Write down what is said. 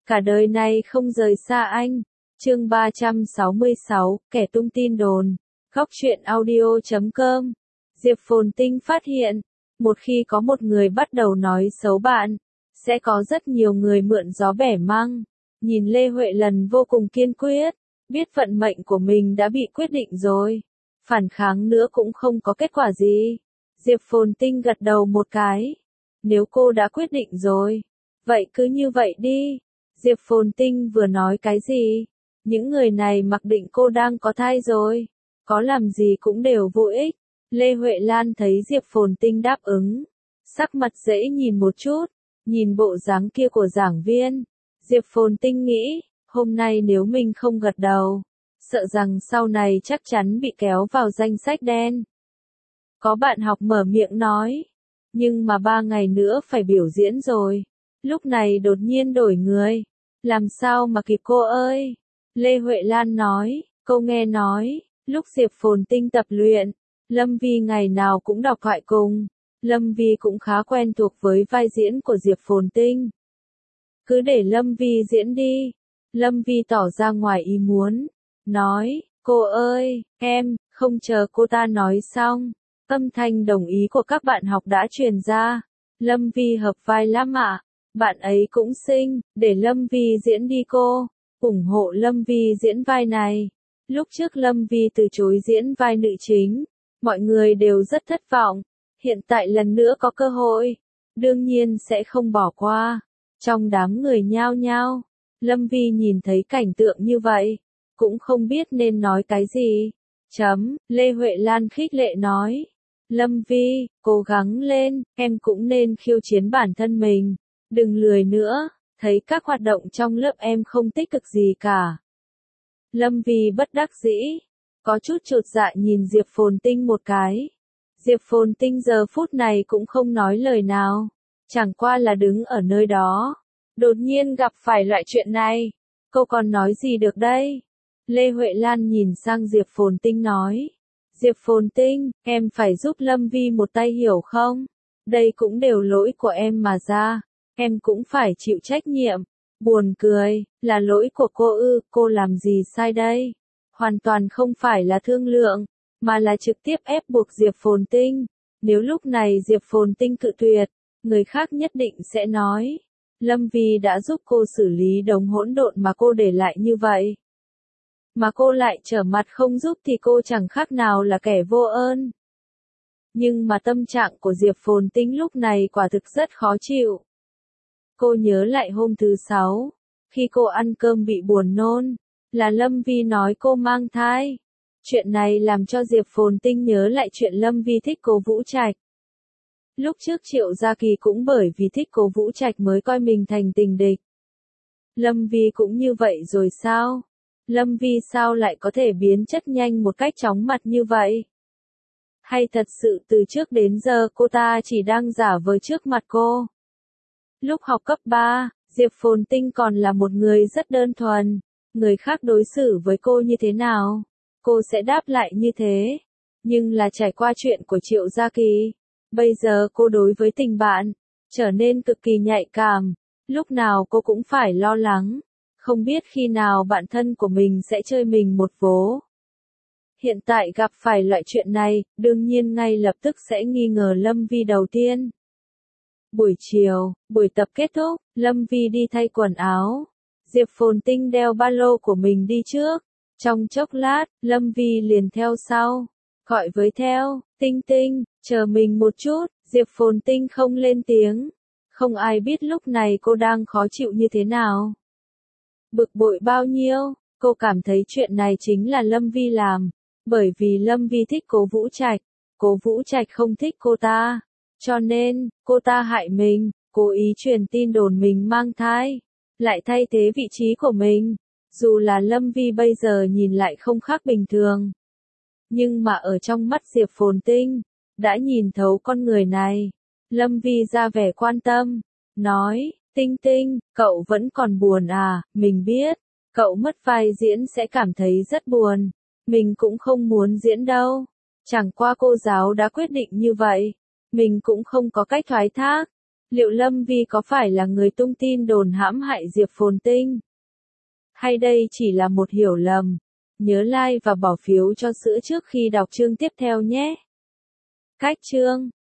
cả đời này không rời xa anh. Chương 366, kẻ tung tin đồn. Góc truyện audio.com. Diệp Phồn Tinh phát hiện, một khi có một người bắt đầu nói xấu bạn, sẽ có rất nhiều người mượn gió bẻ măng. Nhìn Lê Huệ Lần vô cùng kiên quyết, biết vận mệnh của mình đã bị quyết định rồi. Phản kháng nữa cũng không có kết quả gì. Diệp Phồn Tinh gật đầu một cái. Nếu cô đã quyết định rồi, vậy cứ như vậy đi. Diệp Phồn Tinh vừa nói cái gì? Những người này mặc định cô đang có thai rồi. Có làm gì cũng đều vô ích. Lê Huệ Lan thấy Diệp Phồn Tinh đáp ứng. Sắc mặt dễ nhìn một chút. Nhìn bộ dáng kia của giảng viên. Diệp Phồn Tinh nghĩ, hôm nay nếu mình không gật đầu, sợ rằng sau này chắc chắn bị kéo vào danh sách đen. Có bạn học mở miệng nói. Nhưng mà 3 ngày nữa phải biểu diễn rồi. Lúc này đột nhiên đổi người. Làm sao mà kịp cô ơi? Lê Huệ Lan nói, cô nghe nói, lúc Diệp Phồn Tinh tập luyện, Lâm Vi ngày nào cũng đọc thoại cùng. Lâm Vi cũng khá quen thuộc với vai diễn của Diệp Phồn Tinh. Cứ để Lâm Vi diễn đi. Lâm Vi tỏ ra ngoài ý muốn. Nói, cô ơi, em, không chờ cô ta nói xong. Âm thanh đồng ý của các bạn học đã truyền ra. Lâm Vi hợp vai lắm ạ. Bạn ấy cũng xinh, để Lâm Vi diễn đi cô. Ủng hộ Lâm Vi diễn vai này. Lúc trước Lâm Vi từ chối diễn vai nữ chính. Mọi người đều rất thất vọng. Hiện tại lần nữa có cơ hội. Đương nhiên sẽ không bỏ qua. Trong đám người nhao nhao, Lâm Vi nhìn thấy cảnh tượng như vậy. Cũng không biết nên nói cái gì. Lê Huệ Lan khích lệ nói. Lâm Vi, cố gắng lên, em cũng nên khiêu chiến bản thân mình. Đừng lười nữa, thấy các hoạt động trong lớp em không tích cực gì cả. Lâm Vi bất đắc dĩ, có chút chột dạ nhìn Diệp Phồn Tinh một cái. Diệp Phồn Tinh giờ phút này cũng không nói lời nào, chẳng qua là đứng ở nơi đó. Đột nhiên gặp phải loại chuyện này, cô còn nói gì được đây? Lê Huệ Lan nhìn sang Diệp Phồn Tinh nói. Diệp Phồn Tinh, em phải giúp Lâm Vi một tay hiểu không? Đây cũng đều lỗi của em mà ra. Em cũng phải chịu trách nhiệm. Buồn cười, là lỗi của cô ư, cô làm gì sai đây? Hoàn toàn không phải là thương lượng, mà là trực tiếp ép buộc Diệp Phồn Tinh. Nếu lúc này Diệp Phồn Tinh cự tuyệt, người khác nhất định sẽ nói. Lâm Vi đã giúp cô xử lý đống hỗn độn mà cô để lại như vậy. Mà cô lại trở mặt không giúp thì cô chẳng khác nào là kẻ vô ơn. Nhưng mà tâm trạng của Diệp Phồn Tinh lúc này quả thực rất khó chịu. Cô nhớ lại hôm thứ 6, khi cô ăn cơm bị buồn nôn, là Lâm Vi nói cô mang thai. Chuyện này làm cho Diệp Phồn Tinh nhớ lại chuyện Lâm Vi thích Cố Vũ Trạch. Lúc trước Triệu Gia Kỳ cũng bởi vì thích Cố Vũ Trạch mới coi mình thành tình địch. Lâm Vi cũng như vậy rồi sao? Lâm Vi sao lại có thể biến chất nhanh một cách chóng mặt như vậy? Hay thật sự từ trước đến giờ cô ta chỉ đang giả vờ trước mặt cô? Lúc học cấp 3, Diệp Phồn Tinh còn là một người rất đơn thuần. Người khác đối xử với cô như thế nào, cô sẽ đáp lại như thế. Nhưng là trải qua chuyện của Triệu Gia Kỳ, bây giờ cô đối với tình bạn trở nên cực kỳ nhạy cảm. Lúc nào cô cũng phải lo lắng, không biết khi nào bạn thân của mình sẽ chơi mình một vố. Hiện tại gặp phải loại chuyện này, đương nhiên ngay lập tức sẽ nghi ngờ Lâm Vi đầu tiên. Buổi chiều, buổi tập kết thúc, Lâm Vi đi thay quần áo. Diệp Phồn Tinh đeo ba lô của mình đi trước. Trong chốc lát, Lâm Vi liền theo sau. Gọi với theo, Tinh Tinh, chờ mình một chút. Diệp Phồn Tinh không lên tiếng. Không ai biết lúc này cô đang khó chịu như thế nào. Bực bội bao nhiêu, cô cảm thấy chuyện này chính là Lâm Vi làm. Bởi vì Lâm Vi thích Cố Vũ Trạch, Cố Vũ Trạch không thích cô ta. Cho nên, cô ta hại mình, cố ý truyền tin đồn mình mang thai, lại thay thế vị trí của mình. Dù là Lâm Vi bây giờ nhìn lại không khác bình thường. Nhưng mà ở trong mắt Diệp Phồn Tinh, đã nhìn thấu con người này. Lâm Vi ra vẻ quan tâm, nói, Tinh Tinh, cậu vẫn còn buồn à, mình biết, cậu mất vai diễn sẽ cảm thấy rất buồn. Mình cũng không muốn diễn đâu. Chẳng qua cô giáo đã quyết định như vậy. Mình cũng không có cách thoái thác. Liệu Lâm Vi có phải là người tung tin đồn hãm hại Diệp Phồn Tinh? Hay đây chỉ là một hiểu lầm? Nhớ like và bỏ phiếu cho sữa trước khi đọc chương tiếp theo nhé. Cách chương